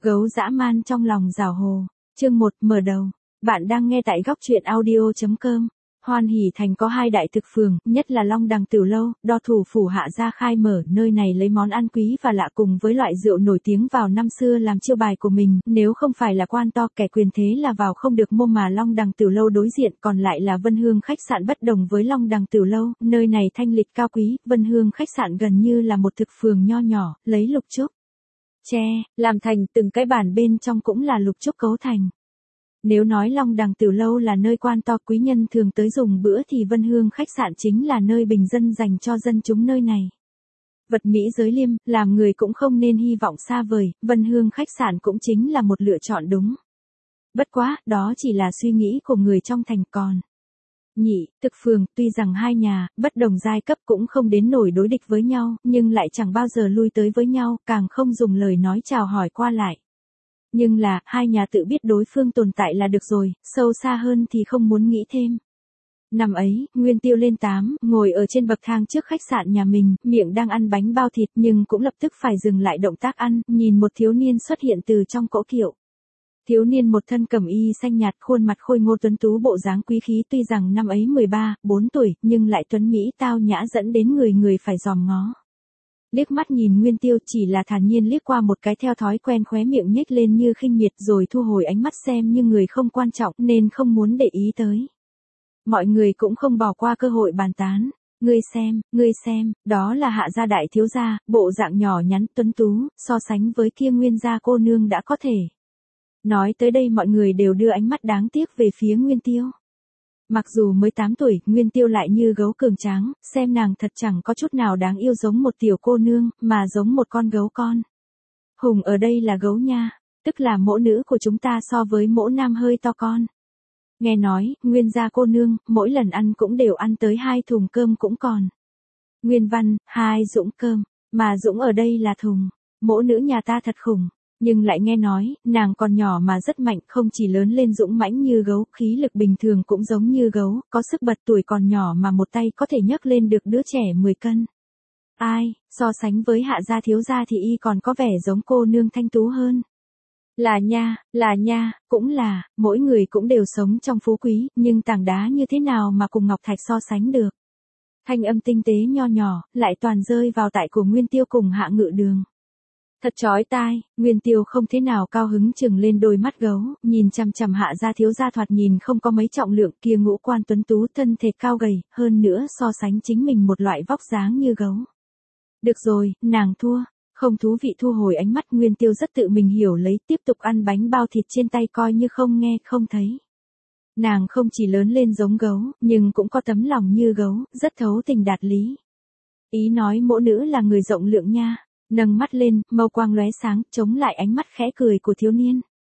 Gấu dã man trong lòng rào hồ. Chương 1 mở đầu. Bạn đang nghe tại góc truyện audio.com. Hoan Hỷ Thành có 2 đại thực phường, nhất là Long Đằng Tiểu Lâu, do thủ phủ Hạ gia khai mở, nơi này lấy món ăn quý và lạ cùng với loại rượu nổi tiếng vào năm xưa làm chiêu bài của mình, nếu không phải là quan to kẻ quyền thế là vào không được mô. Mà Long Đằng Tiểu Lâu đối diện còn lại là Vân Hương khách sạn. Bất đồng với Long Đằng Tiểu Lâu, nơi này thanh lịch cao quý, Vân Hương khách sạn gần như là một thực phường nho nhỏ, lấy lục trúc tre làm thành, từng cái bàn bên trong cũng là lục trúc cấu thành. Nếu nói Long Đằng Tiểu Lâu là nơi quan to quý nhân thường tới dùng bữa thì Vân Hương khách sạn chính là nơi bình dân dành cho dân chúng nơi này. Vật mỹ giới liêm, làm người cũng không nên hy vọng xa vời, Vân Hương khách sạn cũng chính là một lựa chọn đúng. Bất quá, đó chỉ là suy nghĩ của người trong thành. Còn nhị thực phường, tuy rằng hai nhà bất đồng giai cấp cũng không đến nổi đối địch với nhau, nhưng lại chẳng bao giờ lui tới với nhau, càng không dùng lời nói chào hỏi qua lại. Nhưng là, hai nhà tự biết đối phương tồn tại là được rồi, sâu xa hơn thì không muốn nghĩ thêm. Năm ấy, Nguyên Tiêu lên 8, ngồi ở trên bậc thang trước khách sạn nhà mình, miệng đang ăn bánh bao thịt nhưng cũng lập tức phải dừng lại động tác ăn, nhìn một thiếu niên xuất hiện từ trong cỗ kiệu. Thiếu niên một thân cẩm y xanh nhạt, khuôn mặt khôi ngô tuấn tú, bộ dáng quý khí, tuy rằng năm ấy 13, 4 tuổi, nhưng lại tuấn mỹ tao nhã dẫn đến người phải dòm ngó. Liếc mắt nhìn Nguyên Tiêu, chỉ là thản nhiên liếc qua một cái, theo thói quen khóe miệng nhếch lên như khinh miệt rồi thu hồi ánh mắt xem như người không quan trọng nên không muốn để ý tới. Mọi người cũng không bỏ qua cơ hội bàn tán. Ngươi xem, đó là Hạ gia đại thiếu gia, bộ dạng nhỏ nhắn tuấn tú, so sánh với kia Nguyên gia cô nương đã có thể. Nói tới đây mọi người đều đưa ánh mắt đáng tiếc về phía Nguyên Tiêu. Mặc dù mới 8 tuổi, Nguyên Tiêu lại như gấu cường tráng, xem nàng thật chẳng có chút nào đáng yêu giống một tiểu cô nương, mà giống một con gấu con. Hùng ở đây là gấu nha, tức là mỗ nữ của chúng ta so với mỗ nam hơi to con. Nghe nói, Nguyên gia cô nương, mỗi lần ăn cũng đều ăn tới 2 thùng cơm cũng còn. Nguyên văn, 2 dũng cơm, mà dũng ở đây là thùng, mỗ nữ nhà ta thật khủng. Nhưng lại nghe nói, nàng còn nhỏ mà rất mạnh, không chỉ lớn lên dũng mãnh như gấu, khí lực bình thường cũng giống như gấu, có sức bật, tuổi còn nhỏ mà một tay có thể nhấc lên được đứa trẻ 10 cân. Ai, so sánh với Hạ gia thiếu gia thì y còn có vẻ giống cô nương thanh tú hơn. Là nha, cũng là, mỗi người cũng đều sống trong phú quý, nhưng tảng đá như thế nào mà cùng ngọc thạch so sánh được. Thanh âm tinh tế nho nhỏ, lại toàn rơi vào tại của Nguyên Tiêu cùng Hạ Ngự Đường. Thật chói tai, Nguyên Tiêu không thế nào cao hứng chừng lên đôi mắt gấu, nhìn chằm chằm Hạ gia thiếu gia thoạt nhìn không có mấy trọng lượng, kia ngũ quan tuấn tú, thân thể cao gầy, hơn nữa so sánh chính mình một loại vóc dáng như gấu. Được rồi, nàng thua, không thú vị, thu hồi ánh mắt. Nguyên Tiêu rất tự mình hiểu lấy, tiếp tục ăn bánh bao thịt trên tay coi như không nghe không thấy. Nàng không chỉ lớn lên giống gấu, nhưng cũng có tấm lòng như gấu, rất thấu tình đạt lý. Ý nói mỗ nữ là người rộng lượng nha. Nâng mắt lên, mâu quang lóe sáng, chống lại ánh mắt khẽ cười của thiếu niên.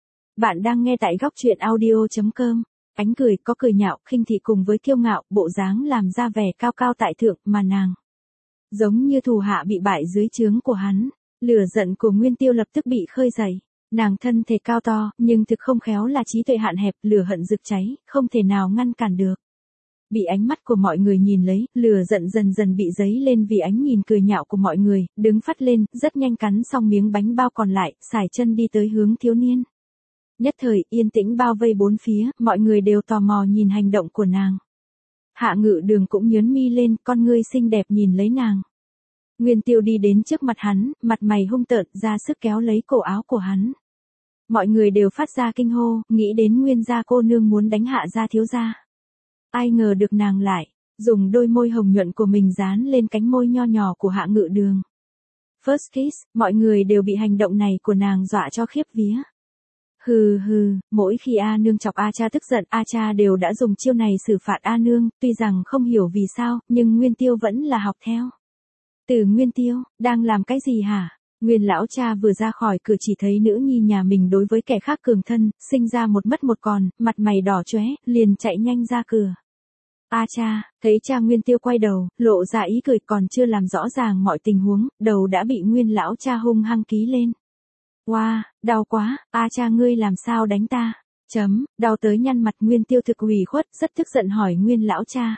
Bạn đang nghe tại góc truyện audio.com. Ánh cười có cười nhạo, khinh thị cùng với kiêu ngạo, bộ dáng làm ra vẻ cao cao tại thượng, mà nàng giống như thủ hạ bị bại dưới trướng của hắn. Lửa giận của Nguyên Tiêu lập tức bị khơi dậy. Nàng thân thể cao to, nhưng thực không khéo là trí tuệ hạn hẹp, lửa hận rực cháy, không thể nào ngăn cản được. Bị ánh mắt của mọi người nhìn lấy, lửa giận dần dần bị dấy lên vì ánh nhìn cười nhạo của mọi người, đứng phát lên, rất nhanh cắn xong miếng bánh bao còn lại, sải chân đi tới hướng thiếu niên. Nhất thời, yên tĩnh bao vây bốn phía, mọi người đều tò mò nhìn hành động của nàng. Hạ Ngự Đường cũng nhớn mi lên, con ngươi xinh đẹp nhìn lấy nàng. Nguyên Tiêu đi đến trước mặt hắn, mặt mày hung tợn, ra sức kéo lấy cổ áo của hắn. Mọi người đều phát ra kinh hô, nghĩ đến Nguyên gia cô nương muốn đánh Hạ gia thiếu gia. Ai ngờ được nàng lại dùng đôi môi hồng nhuận của mình dán lên cánh môi nho nhỏ của Hạ Ngự Đường. First kiss, mọi người đều bị hành động này của nàng dọa cho khiếp vía. Hừ, mỗi khi A nương chọc A cha tức giận, A cha đều đã dùng chiêu này xử phạt A nương, tuy rằng không hiểu vì sao, nhưng Nguyên Tiêu vẫn là học theo. Từ Nguyên Tiêu, đang làm cái gì hả? Nguyên lão cha vừa ra khỏi cửa chỉ thấy nữ nhi nhà mình đối với kẻ khác cường thân, sinh ra một mất một còn, mặt mày đỏ chóe, liền chạy nhanh ra cửa. A cha, thấy cha Nguyên Tiêu quay đầu, lộ ra ý cười, còn chưa làm rõ ràng mọi tình huống, đầu đã bị Nguyên lão cha hung hăng ký lên. Wow, đau quá, A cha ngươi làm sao đánh ta? Đau tới nhăn mặt. Nguyên Tiêu thực ủy khuất, rất tức giận hỏi Nguyên lão cha.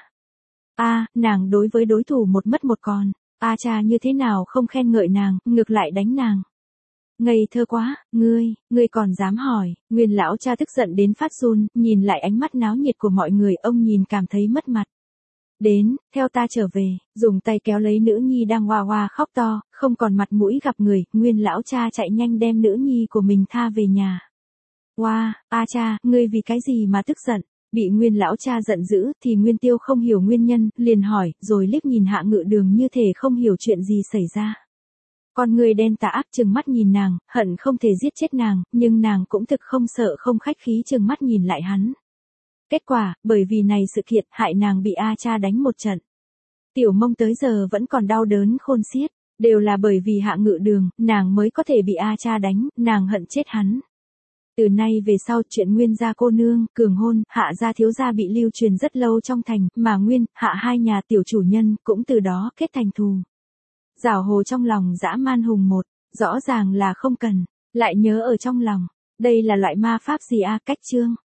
Nàng đối với đối thủ một mất một còn. A cha như thế nào không khen ngợi nàng, ngược lại đánh nàng. Ngây thơ quá, ngươi còn dám hỏi, Nguyên lão cha tức giận đến phát run, nhìn lại ánh mắt náo nhiệt của mọi người, ông nhìn cảm thấy mất mặt. Đến, theo ta trở về, dùng tay kéo lấy nữ nhi đang oa oa khóc to, không còn mặt mũi gặp người, Nguyên lão cha chạy nhanh đem nữ nhi của mình tha về nhà. A cha, ngươi vì cái gì mà tức giận? Bị Nguyên lão cha giận dữ thì Nguyên Tiêu không hiểu nguyên nhân, liền hỏi, rồi liếc nhìn Hạ Ngự Đường như thể không hiểu chuyện gì xảy ra. Con người đen tà ác trừng mắt nhìn nàng, hận không thể giết chết nàng, nhưng nàng cũng thực không sợ không khách khí trừng mắt nhìn lại hắn. Kết quả, bởi vì này sự kiện hại nàng bị A cha đánh một trận. Tiểu Mông tới giờ vẫn còn đau đớn khôn xiết, đều là bởi vì Hạ Ngự Đường, nàng mới có thể bị A cha đánh, nàng hận chết hắn. Từ nay về sau chuyện Nguyên gia cô nương, cường hôn, Hạ gia thiếu gia bị lưu truyền rất lâu trong thành, mà Nguyên, Hạ hai nhà tiểu chủ nhân cũng từ đó kết thành thù. Giảo Hồ trong lòng dã man hùng một, rõ ràng là không cần, lại nhớ ở trong lòng. Đây là loại ma pháp gì a? Cách chương